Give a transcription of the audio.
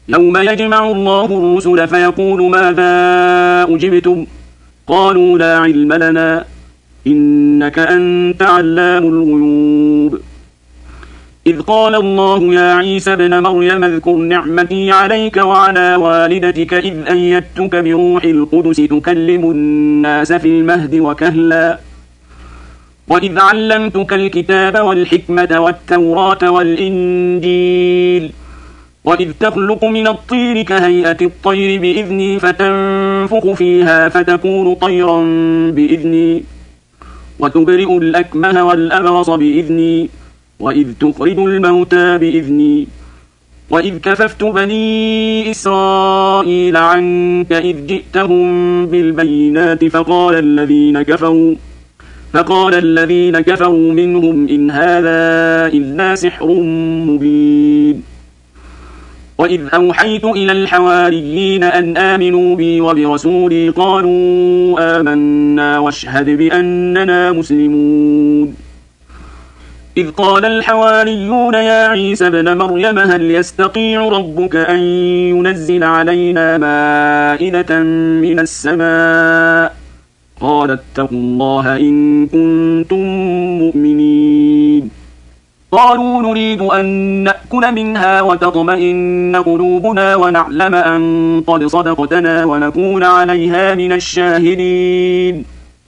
يوم يجمع الله الرسل فيقول ماذا أجبتم قالوا لا علم لنا إنك أنت علام الغيوب إذ قال الله يا عيسى ابن مريم اذكر نعمتي عليك وعلى والدتك إذ أيدتك بروح القدس تكلم الناس في المهد وكهلا وإذ علمتك الكتاب والحكمة والتوراة والإنجيل وإذ تخلق من الطير كهيئة الطير بإذني فتنفخ فيها فتكون طيرا بإذني وتبرئ الأكمه والأبرص بإذني وإذ تخرج الموتى بإذني وإذ كففت بني إسرائيل عنك إذ جئتهم بالبينات فقال الذين كفروا منهم إن هذا إلا سحر مبين وإذ أوحيت إلى الحواريين أن آمنوا بي وبرسولي قالوا آمنا واشهد بأننا مسلمون إذ قال الحواريون يا عيسى ابن مريم هل يستطيع ربك أن ينزل علينا مائدة من السماء قال اتقوا الله إن كنتم مؤمنين قالوا نريد أن نأكل منها وتطمئن قلوبنا ونعلم أن قد صدقتنا ونكون عليها من الشاهدين